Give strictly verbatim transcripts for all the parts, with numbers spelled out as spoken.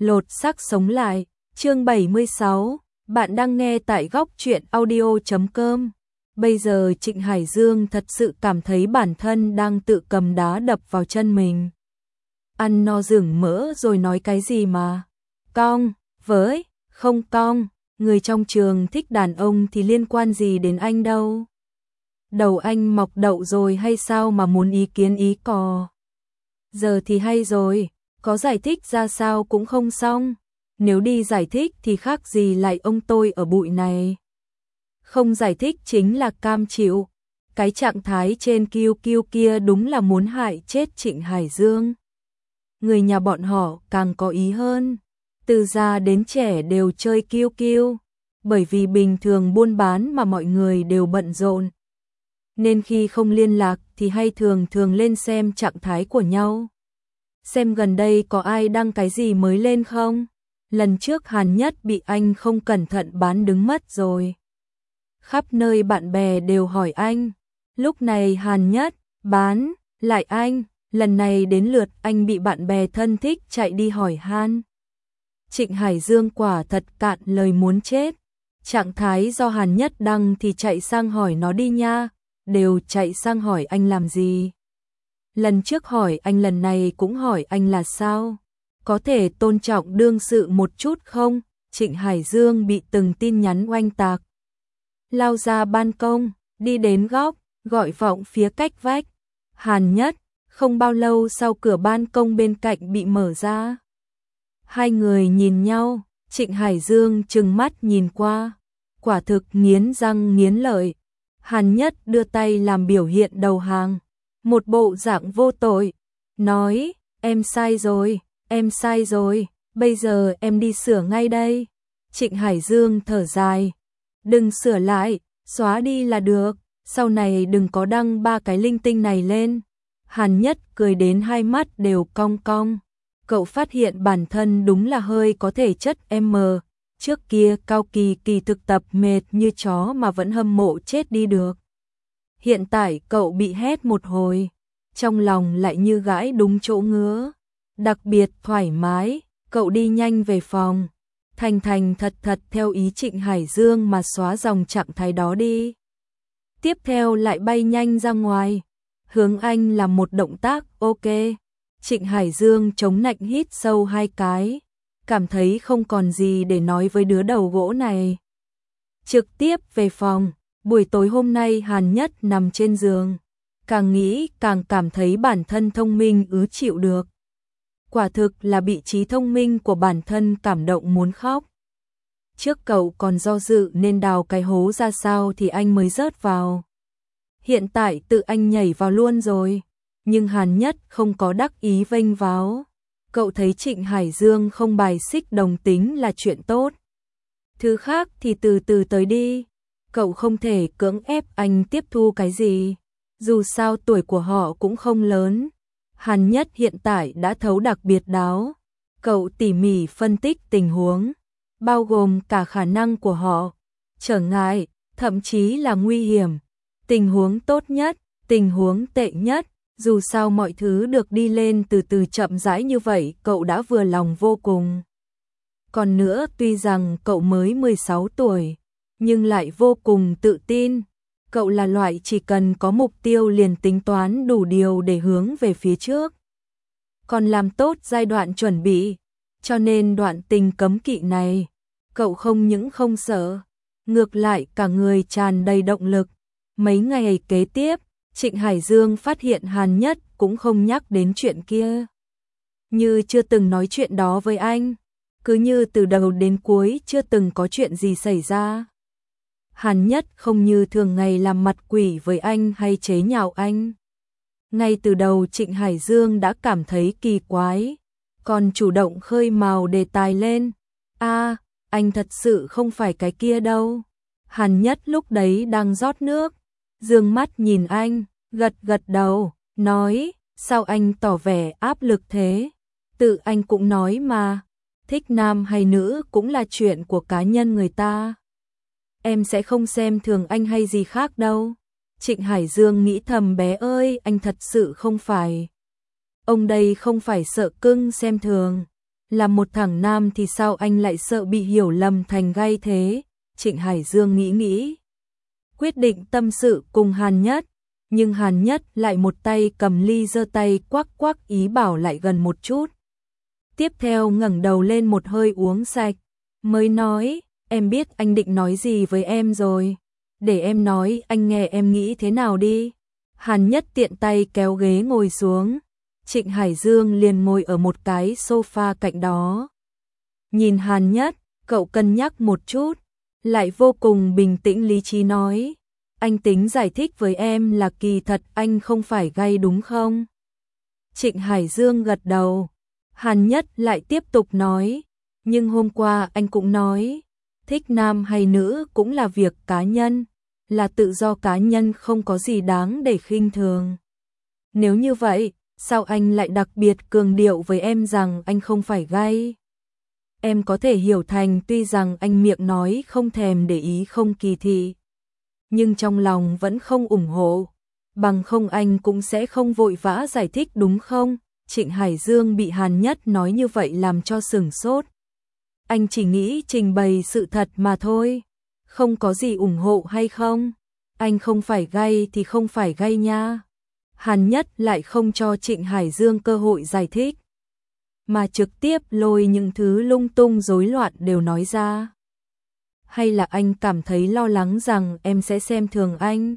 lột xác sống lại, chương bảy mươi sáu, bạn đang nghe tại góc truyện audio chấm com. Bây giờ Trịnh Hải Dương thật sự cảm thấy bản thân đang tự cầm đá đập vào chân mình. Ăn no rừng mỡ rồi nói cái gì mà cong, với, không cong, người trong trường thích đàn ông thì liên quan gì đến anh đâu. Đầu anh mọc đậu rồi hay sao mà muốn ý kiến ý cò. Giờ thì hay rồi, có giải thích ra sao cũng không xong. Nếu đi giải thích thì khác gì lại ông tôi ở bụi này. Không giải thích chính là cam chịu. Cái trạng thái trên kiêu kiêu kia đúng là muốn hại chết Trịnh Hải Dương. Người nhà bọn họ càng có ý hơn. Từ già đến trẻ đều chơi kiêu kiêu. Bởi vì bình thường buôn bán mà mọi người đều bận rộn. Nên khi không liên lạc thì hay thường thường lên xem trạng thái của nhau. Xem gần đây có ai đăng cái gì mới lên không? Lần trước Hàn Nhất bị anh không cẩn thận bán đứng mất rồi. Khắp nơi bạn bè đều hỏi anh. Lúc này Hàn Nhất bán lại anh. Lần này đến lượt anh bị bạn bè thân thích chạy đi hỏi han. Trịnh Hải Dương quả thật cạn lời muốn chết. Trạng thái do Hàn Nhất đăng thì chạy sang hỏi nó đi nha. Đều chạy sang hỏi anh làm gì. Lần trước hỏi anh, lần này cũng hỏi anh là sao? Có thể tôn trọng đương sự một chút không? Trịnh Hải Dương bị từng tin nhắn oanh tạc. Lao ra ban công, đi đến góc, gọi vọng phía cách vách. Hàn Nhất, không bao lâu sau cửa ban công bên cạnh bị mở ra. Hai người nhìn nhau, Trịnh Hải Dương trừng mắt nhìn qua. Quả thực nghiến răng nghiến lợi. Hàn Nhất đưa tay làm biểu hiện đầu hàng. Một bộ dạng vô tội. Nói, em sai rồi, em sai rồi, bây giờ em đi sửa ngay đây. Trịnh Hải Dương thở dài. Đừng sửa lại, xóa đi là được, sau này đừng có đăng ba cái linh tinh này lên. Hàn Nhất cười đến hai mắt đều cong cong. Cậu phát hiện bản thân đúng là hơi có thể chất M. Trước kia Cao Kỳ Kỳ thực tập mệt như chó mà vẫn hâm mộ chết đi được. Hiện tại cậu bị hét một hồi, trong lòng lại như gãi đúng chỗ ngứa. Đặc biệt thoải mái, cậu đi nhanh về phòng. Thành thành thật thật theo ý Trịnh Hải Dương mà xóa dòng trạng thái đó đi. Tiếp theo lại bay nhanh ra ngoài. Hướng anh làm một động tác ok. Trịnh Hải Dương chống nạnh hít sâu hai cái. Cảm thấy không còn gì để nói với đứa đầu gỗ này. Trực tiếp về phòng. Buổi tối hôm nay Hàn Nhất nằm trên giường. Càng nghĩ càng cảm thấy bản thân thông minh ứ chịu được. Quả thực là bị trí thông minh của bản thân cảm động muốn khóc. Trước cậu còn do dự nên đào cái hố ra sao thì anh mới rớt vào. Hiện tại tự anh nhảy vào luôn rồi. Nhưng Hàn Nhất không có đắc ý vênh váo. Cậu thấy Trịnh Hải Dương không bài xích đồng tính là chuyện tốt. Thứ khác thì từ từ tới đi. Cậu không thể cưỡng ép anh tiếp thu cái gì. Dù sao tuổi của họ cũng không lớn. Hàn Nhất hiện tại đã thấu đặc biệt đáo. Cậu tỉ mỉ phân tích tình huống, bao gồm cả khả năng của họ, trở ngại, thậm chí là nguy hiểm. Tình huống tốt nhất, tình huống tệ nhất. Dù sao mọi thứ được đi lên từ từ chậm rãi như vậy, cậu đã vừa lòng vô cùng. Còn nữa, tuy rằng cậu mới mười sáu tuổi, nhưng lại vô cùng tự tin. Cậu là loại chỉ cần có mục tiêu liền tính toán đủ điều để hướng về phía trước. Còn làm tốt giai đoạn chuẩn bị, cho nên đoạn tình cấm kỵ này, cậu không những không sợ, ngược lại cả người tràn đầy động lực. Mấy ngày kế tiếp, Trịnh Hải Dương phát hiện Hàn Nhất cũng không nhắc đến chuyện kia. Như chưa từng nói chuyện đó với anh, cứ như từ đầu đến cuối chưa từng có chuyện gì xảy ra. Hàn Nhất không như thường ngày làm mặt quỷ với anh hay chế nhạo anh. Ngay từ đầu Trịnh Hải Dương đã cảm thấy kỳ quái, còn chủ động khơi mào đề tài lên. A, anh thật sự không phải cái kia đâu. Hàn Nhất lúc đấy đang rót nước, dương mắt nhìn anh, gật gật đầu, nói, sao anh tỏ vẻ áp lực thế? Tự anh cũng nói mà, thích nam hay nữ cũng là chuyện của cá nhân người ta. Em sẽ không xem thường anh hay gì khác đâu. Trịnh Hải Dương nghĩ thầm, bé ơi, anh thật sự không phải. Ông đây không phải sợ cưng xem thường, Là một thằng nam thì sao anh lại sợ bị hiểu lầm thành gay thế? Trịnh Hải Dương nghĩ nghĩ, quyết định tâm sự cùng Hàn Nhất, nhưng Hàn Nhất lại một tay cầm ly giơ tay quắc quắc ý bảo lại gần một chút. Tiếp theo ngẩng đầu lên một hơi uống sạch, mới nói, em biết anh định nói gì với em rồi, để em nói anh nghe em nghĩ thế nào đi. Hàn Nhất tiện tay kéo ghế ngồi xuống, Trịnh Hải Dương liền ngồi ở một cái sofa cạnh đó. Nhìn Hàn Nhất, cậu cân nhắc một chút, lại vô cùng bình tĩnh lý trí nói, anh tính giải thích với em là kỳ thật anh không phải gay đúng không? Trịnh Hải Dương gật đầu. Hàn Nhất lại tiếp tục nói, nhưng hôm qua anh cũng nói, thích nam hay nữ cũng là việc cá nhân, là tự do cá nhân, không có gì đáng để khinh thường. Nếu như vậy, sao anh lại đặc biệt cường điệu với em rằng anh không phải gay? Em có thể hiểu thành tuy rằng anh miệng nói không thèm để ý, không kỳ thị, nhưng trong lòng vẫn không ủng hộ, bằng không anh cũng sẽ không vội vã giải thích đúng không? Trịnh Hải Dương bị Hàn Nhất nói như vậy làm cho sửng sốt. Anh chỉ nghĩ trình bày sự thật mà thôi, không có gì ủng hộ hay không. Anh không phải gay thì không phải gay nha. Hàn Nhất lại không cho Trịnh Hải Dương cơ hội giải thích, mà trực tiếp lôi những thứ lung tung rối loạn đều nói ra. Hay là anh cảm thấy lo lắng rằng em sẽ xem thường anh?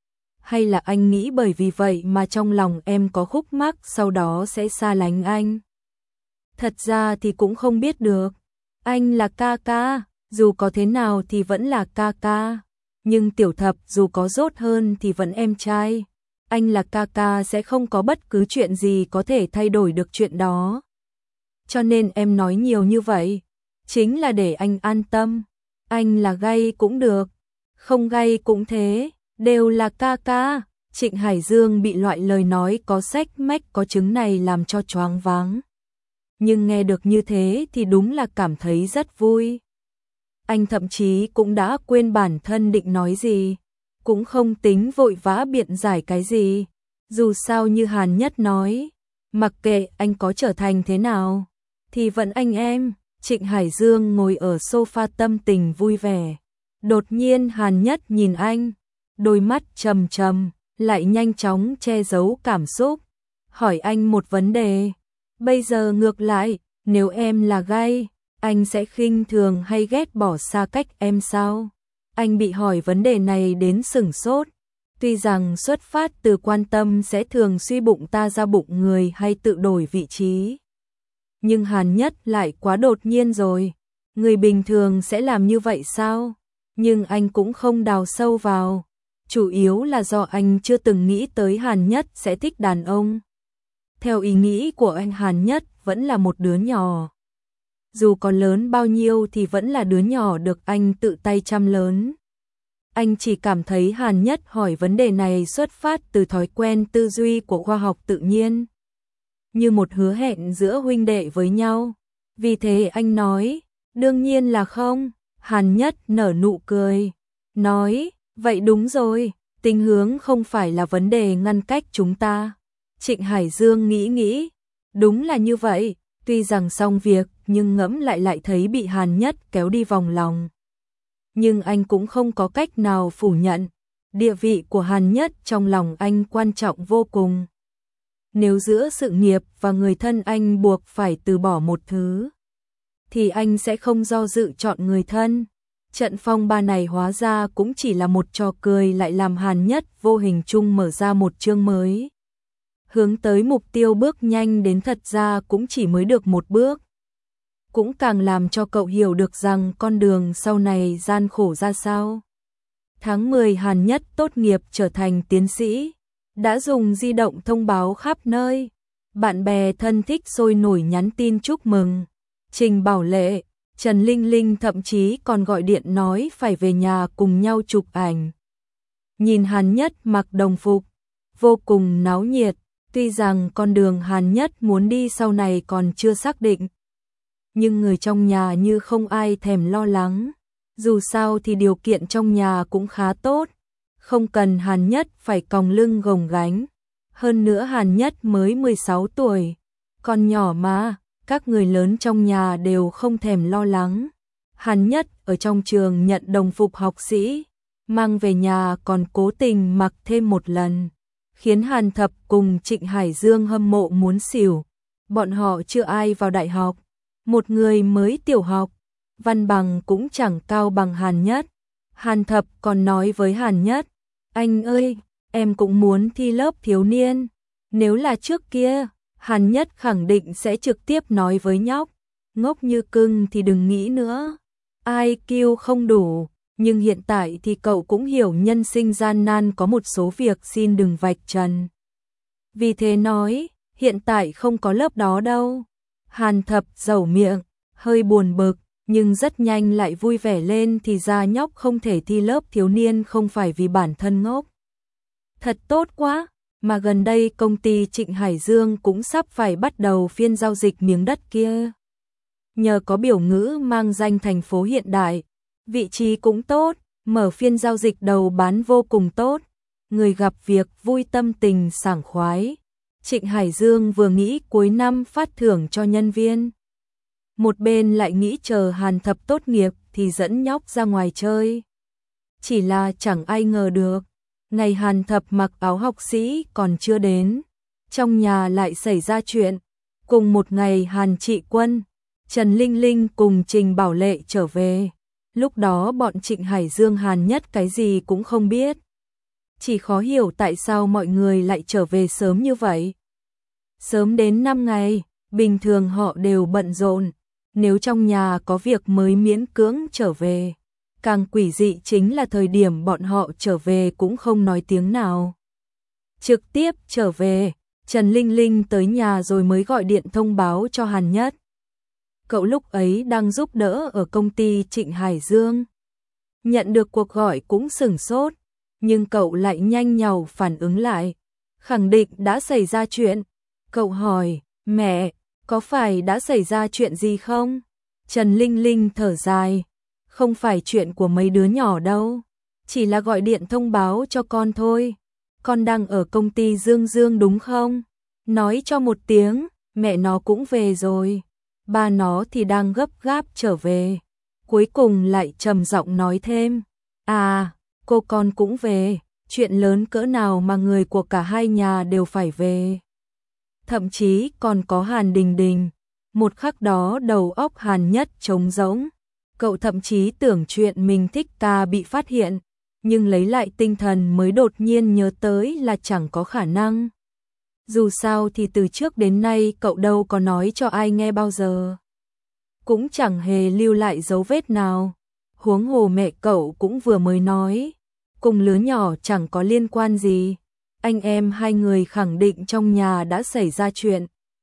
Hay là anh nghĩ bởi vì vậy mà trong lòng em có khúc mắc sau đó sẽ xa lánh anh? Thật ra thì cũng không biết được. Anh là ca ca, dù có thế nào thì vẫn là ca ca. Nhưng Tiểu Thập dù có dốt hơn thì vẫn em trai. Anh là ca ca sẽ không có bất cứ chuyện gì có thể thay đổi được chuyện đó. Cho nên em nói nhiều như vậy, chính là để anh an tâm. Anh là gay cũng được, không gay cũng thế, đều là ca ca. Trịnh Hải Dương bị loại lời nói có sách mách có chứng này làm cho choáng váng. Nhưng nghe được như thế thì đúng là cảm thấy rất vui. Anh thậm chí cũng đã quên bản thân định nói gì, cũng không tính vội vã biện giải cái gì. Dù sao như Hàn Nhất nói, mặc kệ anh có trở thành thế nào, thì vẫn anh em. Trịnh Hải Dương ngồi ở sofa tâm tình vui vẻ. Đột nhiên Hàn Nhất nhìn anh, đôi mắt trầm trầm, lại nhanh chóng che giấu cảm xúc. Hỏi anh một vấn đề, bây giờ ngược lại, nếu em là gay, anh sẽ khinh thường hay ghét bỏ xa cách em sao? Anh bị hỏi vấn đề này đến sửng sốt. Tuy rằng xuất phát từ quan tâm sẽ thường suy bụng ta ra bụng người hay tự đổi vị trí, nhưng Hàn Nhất lại quá đột nhiên rồi. Người bình thường sẽ làm như vậy sao? Nhưng anh cũng không đào sâu vào. Chủ yếu là do anh chưa từng nghĩ tới Hàn Nhất sẽ thích đàn ông. Theo ý nghĩ của anh, Hàn Nhất vẫn là một đứa nhỏ. Dù có lớn bao nhiêu thì vẫn là đứa nhỏ được anh tự tay chăm lớn. Anh chỉ cảm thấy Hàn Nhất hỏi vấn đề này xuất phát từ thói quen tư duy của khoa học tự nhiên, như một hứa hẹn giữa huynh đệ với nhau. Vì thế anh nói, đương nhiên là không. Hàn Nhất nở nụ cười, nói, vậy đúng rồi, tình hướng không phải là vấn đề ngăn cách chúng ta. Trịnh Hải Dương nghĩ nghĩ, đúng là như vậy, tuy rằng xong việc nhưng ngẫm lại lại thấy bị Hàn Nhất kéo đi vòng lòng. Nhưng anh cũng không có cách nào phủ nhận, địa vị của Hàn Nhất trong lòng anh quan trọng vô cùng. Nếu giữa sự nghiệp và người thân anh buộc phải từ bỏ một thứ, thì anh sẽ không do dự chọn người thân. Trận phong ba này hóa ra cũng chỉ là một trò cười, lại làm Hàn Nhất vô hình chung mở ra một chương mới. Hướng tới mục tiêu bước nhanh đến thật ra cũng chỉ mới được một bước. Cũng càng làm cho cậu hiểu được rằng con đường sau này gian khổ ra sao. Tháng mười Hàn Nhất tốt nghiệp trở thành tiến sĩ, đã dùng di động thông báo khắp nơi. Bạn bè thân thích sôi nổi nhắn tin chúc mừng. Trình Bảo Lệ, Trần Linh Linh thậm chí còn gọi điện nói phải về nhà cùng nhau chụp ảnh. Nhìn Hàn Nhất mặc đồng phục, vô cùng náo nhiệt. Tuy rằng con đường Hàn Nhất muốn đi sau này còn chưa xác định, nhưng người trong nhà như không ai thèm lo lắng. Dù sao thì điều kiện trong nhà cũng khá tốt, không cần Hàn Nhất phải còng lưng gồng gánh. Hơn nữa Hàn Nhất mới mười sáu tuổi, còn nhỏ mà, các người lớn trong nhà đều không thèm lo lắng. Hàn Nhất ở trong trường nhận đồng phục học sĩ, mang về nhà còn cố tình mặc thêm một lần, khiến Hàn Thập cùng Trịnh Hải Dương hâm mộ muốn xỉu. Bọn họ chưa ai vào đại học, một người mới tiểu học, văn bằng cũng chẳng cao bằng Hàn Nhất. Hàn Thập còn nói với Hàn Nhất, anh ơi, em cũng muốn thi lớp thiếu niên. Nếu là trước kia, Hàn Nhất khẳng định sẽ trực tiếp nói với nhóc, ngốc như cưng thì đừng nghĩ nữa, i kiu không đủ. Nhưng hiện tại thì cậu cũng hiểu nhân sinh gian nan, có một số việc xin đừng vạch trần. Vì thế nói, hiện tại không có lớp đó đâu. Hàn Thập dẩu miệng, hơi buồn bực, nhưng rất nhanh lại vui vẻ lên, thì ra nhóc không thể thi lớp thiếu niên không phải vì bản thân ngốc. Thật tốt quá, mà gần đây công ty Trịnh Hải Dương cũng sắp phải bắt đầu phiên giao dịch miếng đất kia. Nhờ có biểu ngữ mang danh thành phố hiện đại, vị trí cũng tốt, mở phiên giao dịch đầu bán vô cùng tốt, người gặp việc vui tâm tình sảng khoái. Trịnh Hải Dương vừa nghĩ cuối năm phát thưởng cho nhân viên, một bên lại nghĩ chờ Hàn Thập tốt nghiệp thì dẫn nhóc ra ngoài chơi. Chỉ là chẳng ai ngờ được, ngày Hàn Thập mặc áo học sĩ còn chưa đến, trong nhà lại xảy ra chuyện. Cùng một ngày Hàn Trị Quân, Trần Linh Linh cùng Trình Bảo Lệ trở về. Lúc đó bọn Trịnh Hải Dương Hàn Nhất cái gì cũng không biết, chỉ khó hiểu tại sao mọi người lại trở về sớm như vậy. Sớm đến năm ngày, bình thường họ đều bận rộn, nếu trong nhà có việc mới miễn cưỡng trở về. Càng quỷ dị chính là thời điểm bọn họ trở về cũng không nói tiếng nào. Trực tiếp trở về, Trần Linh Linh tới nhà rồi mới gọi điện thông báo cho Hàn Nhất. Cậu lúc ấy đang giúp đỡ ở công ty Trịnh Hải Dương. Nhận được cuộc gọi cũng sửng sốt, nhưng cậu lại nhanh nhảu phản ứng lại, khẳng định đã xảy ra chuyện. Cậu hỏi, mẹ, có phải đã xảy ra chuyện gì không? Trần Linh Linh thở dài, không phải chuyện của mấy đứa nhỏ đâu, chỉ là gọi điện thông báo cho con thôi. Con đang ở công ty Dương Dương đúng không? Nói cho một tiếng, mẹ nó cũng về rồi. Ba nó thì đang gấp gáp trở về. Cuối cùng lại trầm giọng nói thêm, à, cô con cũng về, chuyện lớn cỡ nào mà người của cả hai nhà đều phải về. Thậm chí còn có Hàn Đình Đình. Một khắc đó đầu óc Hàn Nhất trống rỗng. Cậu thậm chí tưởng chuyện mình thích ca bị phát hiện, nhưng lấy lại tinh thần mới đột nhiên nhớ tới là chẳng có khả năng. Dù sao thì từ trước đến nay cậu đâu có nói cho ai nghe bao giờ, cũng chẳng hề lưu lại dấu vết nào. Huống hồ mẹ cậu cũng vừa mới nói, cùng lứa nhỏ chẳng có liên quan gì. Anh em hai người khẳng định trong nhà đã xảy ra chuyện,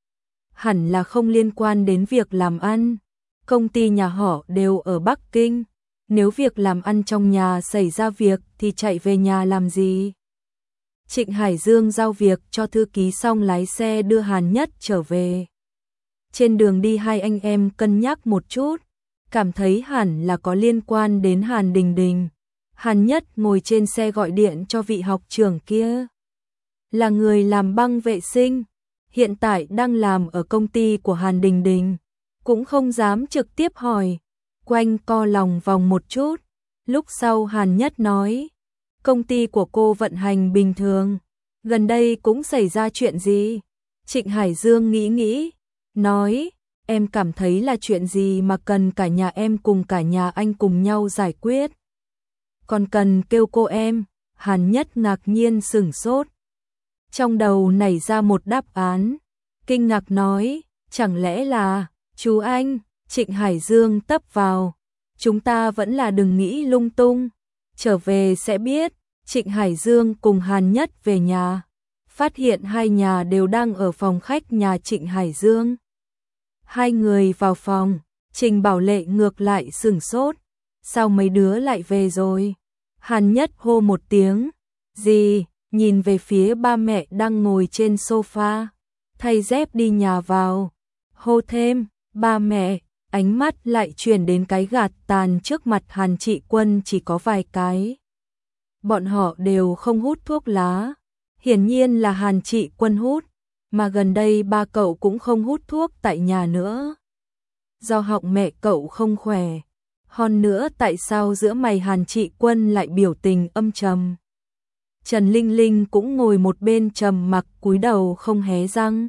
hẳn là không liên quan đến việc làm ăn. Công ty nhà họ đều ở Bắc Kinh, nếu việc làm ăn trong nhà xảy ra việc thì chạy về nhà làm gì? Trịnh Hải Dương giao việc cho thư ký xong lái xe đưa Hàn Nhất trở về. Trên đường đi hai anh em cân nhắc một chút, cảm thấy hẳn là có liên quan đến Hàn Đình Đình. Hàn Nhất ngồi trên xe gọi điện cho vị học trưởng kia, là người làm băng vệ sinh, hiện tại đang làm ở công ty của Hàn Đình Đình. Cũng không dám trực tiếp hỏi, quanh co lòng vòng một chút. Lúc sau Hàn Nhất nói, công ty của cô vận hành bình thường, gần đây cũng xảy ra chuyện gì? Trịnh Hải Dương nghĩ nghĩ, nói, em cảm thấy là chuyện gì mà cần cả nhà em cùng cả nhà anh cùng nhau giải quyết. Còn cần kêu cô em? Hàn Nhất ngạc nhiên sửng sốt, trong đầu nảy ra một đáp án, kinh ngạc nói, chẳng lẽ là chú anh? Trịnh Hải Dương tấp vào, chúng ta vẫn là đừng nghĩ lung tung, trở về sẽ biết. Trịnh Hải Dương cùng Hàn Nhất về nhà, phát hiện hai nhà đều đang ở phòng khách nhà Trịnh Hải Dương. Hai người vào phòng, Trình Bảo Lệ ngược lại sửng sốt, sao mấy đứa lại về rồi? Hàn Nhất hô một tiếng, gì? Nhìn về phía ba mẹ đang ngồi trên sofa, thay dép đi nhà vào, hô thêm, ba mẹ. Ánh mắt lại chuyển đến cái gạt tàn trước mặt Hàn Trị Quân chỉ có vài cái. Bọn họ đều không hút thuốc lá, hiển nhiên là Hàn Trị Quân hút, mà gần đây ba cậu cũng không hút thuốc tại nhà nữa. Do họng mẹ cậu không khỏe. Hơn nữa tại sao giữa mày Hàn Trị Quân lại biểu tình âm trầm? Trần Linh Linh cũng ngồi một bên trầm mặc cúi đầu không hé răng.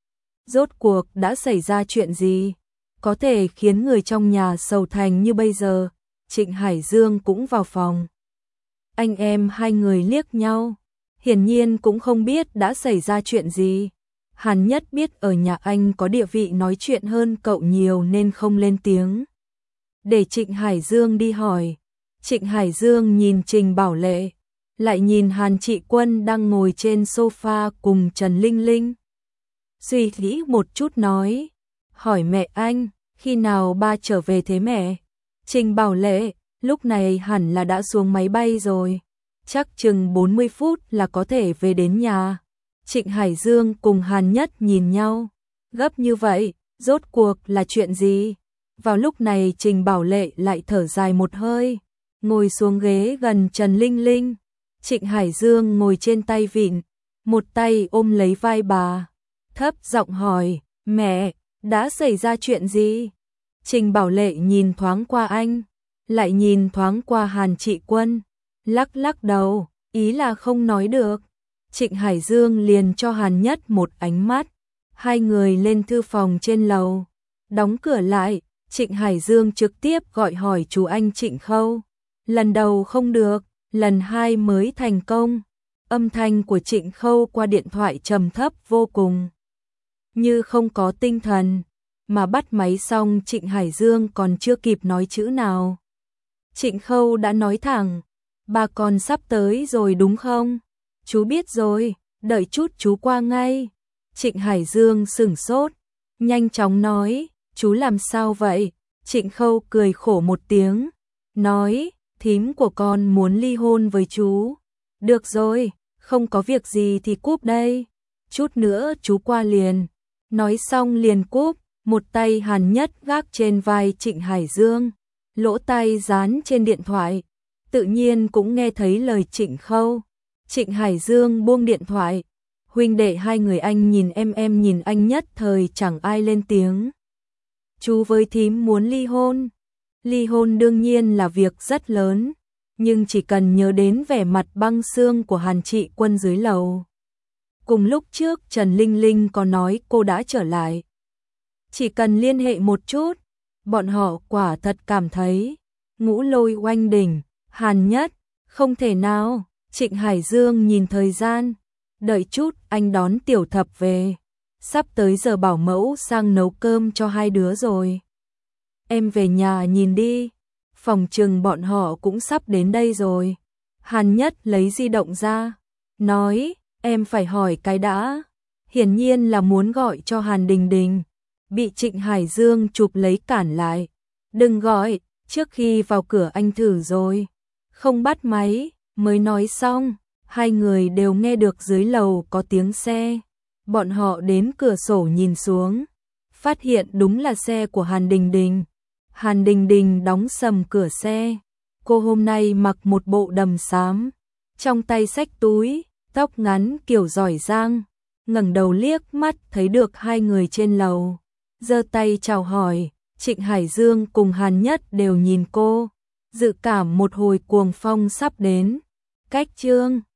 Rốt cuộc đã xảy ra chuyện gì? Có thể khiến người trong nhà sầu thành như bây giờ. Trịnh Hải Dương cũng vào phòng. Anh em hai người liếc nhau. Hiển nhiên cũng không biết đã xảy ra chuyện gì. Hàn Nhất biết ở nhà anh có địa vị nói chuyện hơn cậu nhiều nên không lên tiếng. Để Trịnh Hải Dương đi hỏi. Trịnh Hải Dương nhìn Trình Bảo Lệ, lại nhìn Hàn Trị Quân đang ngồi trên sofa cùng Trần Linh Linh. Suy nghĩ một chút nói, hỏi mẹ anh, khi nào ba trở về thế mẹ? Trình Bảo Lệ, lúc này hẳn là đã xuống máy bay rồi, chắc chừng bốn mươi phút là có thể về đến nhà. Trịnh Hải Dương cùng Hàn Nhất nhìn nhau, gấp như vậy, rốt cuộc là chuyện gì? Vào lúc này Trình Bảo Lệ lại thở dài một hơi, ngồi xuống ghế gần Trần Linh Linh. Trịnh Hải Dương ngồi trên tay vịn, một tay ôm lấy vai bà, thấp giọng hỏi, mẹ, đã xảy ra chuyện gì? Trình Bảo Lệ nhìn thoáng qua anh, lại nhìn thoáng qua Hàn Trị Quân, lắc lắc đầu, ý là không nói được. Trịnh Hải Dương liền cho Hàn Nhất một ánh mắt, hai người lên thư phòng trên lầu, đóng cửa lại. Trịnh Hải Dương trực tiếp gọi hỏi chú anh Trịnh Khâu. Lần đầu không được, lần hai mới thành công. Âm thanh của Trịnh Khâu qua điện thoại trầm thấp vô cùng, như không có tinh thần, mà bắt máy xong Trịnh Hải Dương còn chưa kịp nói chữ nào. Trịnh Khâu đã nói thẳng, ba con sắp tới rồi đúng không? Chú biết rồi, đợi chút chú qua ngay. Trịnh Hải Dương sửng sốt, nhanh chóng nói, chú làm sao vậy? Trịnh Khâu cười khổ một tiếng, nói, thím của con muốn ly hôn với chú. Được rồi, không có việc gì thì cúp đây, chút nữa chú qua liền. Nói xong liền cúp, một tay Hàn Nhất gác trên vai Trịnh Hải Dương, lỗ tai dán trên điện thoại, tự nhiên cũng nghe thấy lời Trịnh Khâu. Trịnh Hải Dương buông điện thoại, huynh đệ hai người anh nhìn em em nhìn anh nhất thời chẳng ai lên tiếng. Chú với thím muốn ly hôn. Ly hôn đương nhiên là việc rất lớn, nhưng chỉ cần nhớ đến vẻ mặt băng xương của Hàn Trị Quân dưới lầu. Cùng lúc trước Trần Linh Linh có nói cô đã trở lại. Chỉ cần liên hệ một chút, bọn họ quả thật cảm thấy ngũ lôi oanh đỉnh. Hàn Nhất, không thể nào. Trịnh Hải Dương nhìn thời gian, đợi chút anh đón Tiểu Thập về. Sắp tới giờ bảo mẫu sang nấu cơm cho hai đứa rồi. Em về nhà nhìn đi, phòng trừng bọn họ cũng sắp đến đây rồi. Hàn Nhất lấy di động ra, nói, em phải hỏi cái đã. Hiển nhiên là muốn gọi cho Hàn Đình Đình, bị Trịnh Hải Dương chụp lấy cản lại. Đừng gọi, trước khi vào cửa anh thử rồi. Không bắt máy, mới nói xong, hai người đều nghe được dưới lầu có tiếng xe. Bọn họ đến cửa sổ nhìn xuống, phát hiện đúng là xe của Hàn Đình Đình. Hàn Đình Đình đóng sầm cửa xe, cô hôm nay mặc một bộ đầm xám, trong tay xách túi, tóc ngắn kiểu giỏi giang, ngẩng đầu liếc mắt thấy được hai người trên lầu, giơ tay chào hỏi. Trịnh Hải Dương cùng Hàn Nhất đều nhìn cô, dự cảm một hồi cuồng phong sắp đến. Cách chương